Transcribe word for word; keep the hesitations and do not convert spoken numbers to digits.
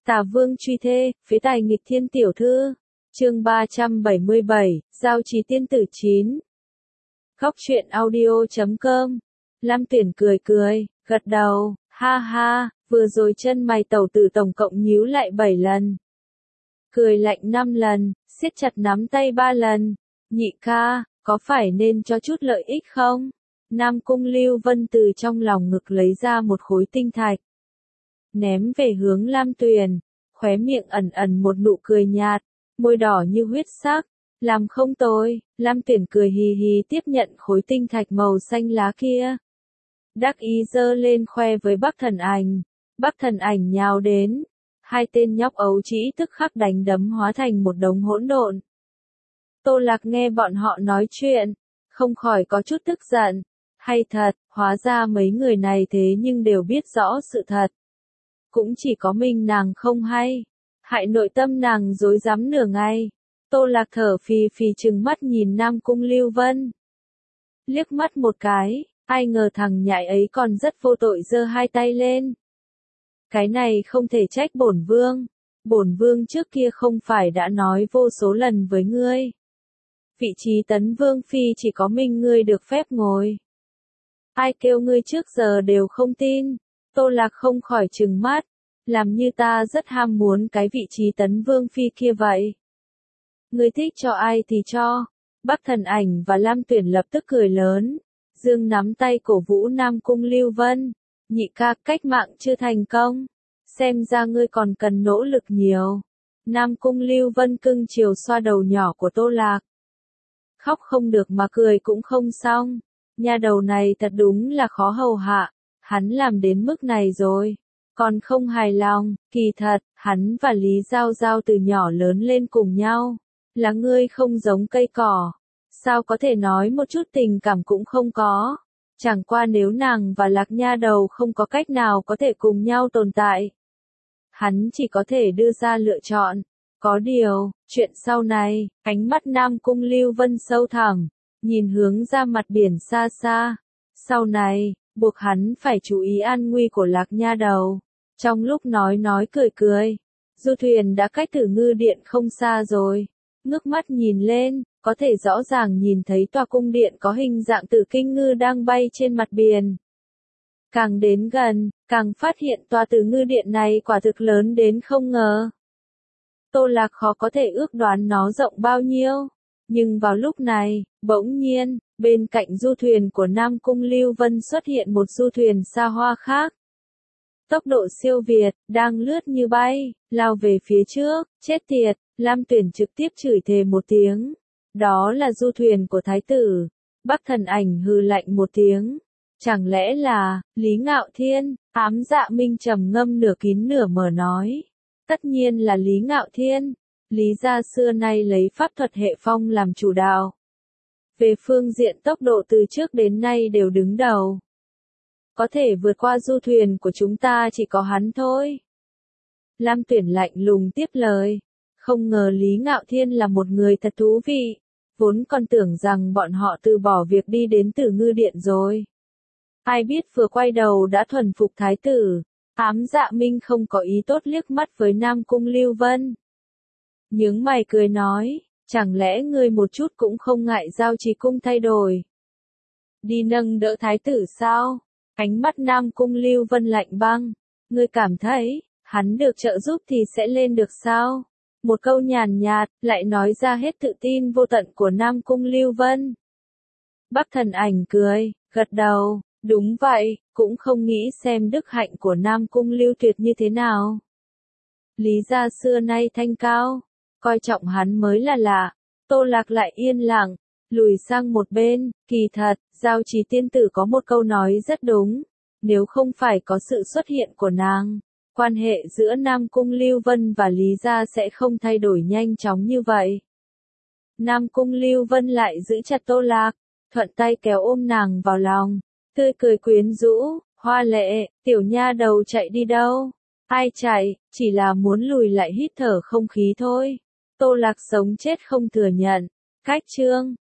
Tà Vương truy thê, phế tài nghịch thiên tiểu thư. Chương ba trăm bảy mươi bảy, Giao trì tiên tử chín. Góc truyện audio chấm com. Lam Tuyển cười cười, gật đầu, ha ha, vừa rồi chân mày tẩu tử tổng cộng nhíu lại bảy lần. Cười lạnh năm lần, siết chặt nắm tay ba lần. Nhị ca, có phải nên cho chút lợi ích không? Nam Cung Lưu Vân từ trong lòng ngực lấy ra một khối tinh thạch. Ném về hướng Lam Tuyền, khóe miệng ẩn ẩn một nụ cười nhạt, môi đỏ như huyết sắc, làm không tồi. Lam Tuyền cười hì hì tiếp nhận khối tinh thạch màu xanh lá kia. Đắc ý giơ lên khoe với Bắc Thần Ảnh, Bắc Thần Ảnh nhào đến, hai tên nhóc ấu trĩ tức khắc đánh đấm hóa thành một đống hỗn độn. Tô Lạc nghe bọn họ nói chuyện, không khỏi có chút tức giận, hay thật, hóa ra mấy người này thế nhưng đều biết rõ sự thật. Cũng chỉ có mình nàng không hay, hại nội tâm nàng dối rắm nửa ngày. Tô Lạc thở phì phì trừng mắt nhìn Nam Cung Lưu Vân. Liếc mắt một cái, ai ngờ thằng nhãi ấy còn rất vô tội giơ hai tay lên. Cái này không thể trách bổn vương, bổn vương trước kia không phải đã nói vô số lần với ngươi. Vị trí tấn vương phi chỉ có mình ngươi được phép ngồi. Ai kêu ngươi trước giờ đều không tin. Tô Lạc không khỏi trừng mắt, làm như ta rất ham muốn cái vị trí tấn vương phi kia vậy. Ngươi thích cho ai thì cho. Bắc Thần Ảnh và Lam Tuyển lập tức cười lớn, dương nắm tay cổ vũ Nam Cung Lưu Vân. Nhị ca, cách mạng chưa thành công, xem ra ngươi còn cần nỗ lực nhiều. Nam Cung Lưu Vân cưng chiều xoa đầu nhỏ của Tô Lạc. Khóc không được mà cười cũng không xong, nha đầu này thật đúng là khó hầu hạ. Hắn làm đến mức này rồi, còn không hài lòng. Kỳ thật, hắn và Lý Giao Giao từ nhỏ lớn lên cùng nhau, là ngươi không giống cây cỏ, sao có thể nói một chút tình cảm cũng không có. Chẳng qua nếu nàng và Lạc nha đầu không có cách nào có thể cùng nhau tồn tại, hắn chỉ có thể đưa ra lựa chọn. Có điều, chuyện sau này, ánh mắt Nam Cung Lưu Vân sâu thẳm, nhìn hướng ra mặt biển xa xa. Sau này, buộc hắn phải chú ý an nguy của Lạc nha đầu. Trong lúc nói nói cười cười, du thuyền đã cách Tử Ngư Điện không xa rồi. Ngước mắt nhìn lên, có thể rõ ràng nhìn thấy tòa cung điện có hình dạng Tử Kinh Ngư đang bay trên mặt biển. Càng đến gần, càng phát hiện tòa Tử Ngư Điện này quả thực lớn đến không ngờ. Tô Lạc khó có thể ước đoán nó rộng bao nhiêu. Nhưng vào lúc này, bỗng nhiên, bên cạnh du thuyền của Nam Cung Lưu Vân xuất hiện một du thuyền xa hoa khác. Tốc độ siêu việt, đang lướt như bay, lao về phía trước. Chết tiệt, Lam Tuyển trực tiếp chửi thề một tiếng. Đó là du thuyền của Thái tử. Bắc Thần Ảnh hừ lạnh một tiếng. Chẳng lẽ là Lý Ngạo Thiên? Ám Dạ Minh trầm ngâm nửa kín nửa mở nói. Tất nhiên là Lý Ngạo Thiên. Lý gia xưa nay lấy pháp thuật hệ phong làm chủ đạo. Về phương diện tốc độ từ trước đến nay đều đứng đầu. Có thể vượt qua du thuyền của chúng ta chỉ có hắn thôi. Lam Tuyển lạnh lùng tiếp lời. Không ngờ Lý Ngạo Thiên là một người thật thú vị. Vốn còn tưởng rằng bọn họ từ bỏ việc đi đến Tử Ngư Điện rồi. Ai biết vừa quay đầu đã thuần phục thái tử. Ám Dạ Minh không có ý tốt liếc mắt với Nam Cung Lưu Vân. Nhướng mày cười nói, chẳng lẽ ngươi một chút cũng không ngại Giao Trì cung thay đổi? Đi nâng đỡ thái tử sao? Ánh mắt Nam Cung Lưu Vân lạnh băng. Ngươi cảm thấy, hắn được trợ giúp thì sẽ lên được sao? Một câu nhàn nhạt, lại nói ra hết tự tin vô tận của Nam Cung Lưu Vân. Bắc Thần Ảnh cười, gật đầu, đúng vậy, cũng không nghĩ xem đức hạnh của Nam Cung Lưu Tuyệt như thế nào. Lý gia xưa nay thanh cao, coi trọng hắn mới là lạ. Tô Lạc lại yên lặng, lùi sang một bên. Kỳ thật, Giao Trì tiên tử có một câu nói rất đúng. Nếu không phải có sự xuất hiện của nàng, quan hệ giữa Nam Cung Lưu Vân và Lý gia sẽ không thay đổi nhanh chóng như vậy. Nam Cung Lưu Vân lại giữ chặt Tô Lạc, thuận tay kéo ôm nàng vào lòng, tươi cười quyến rũ. Hoa lệ, tiểu nha đầu chạy đi đâu? Ai chạy, chỉ là muốn lùi lại hít thở không khí thôi. Tô Lạc sống chết không thừa nhận. Cách chương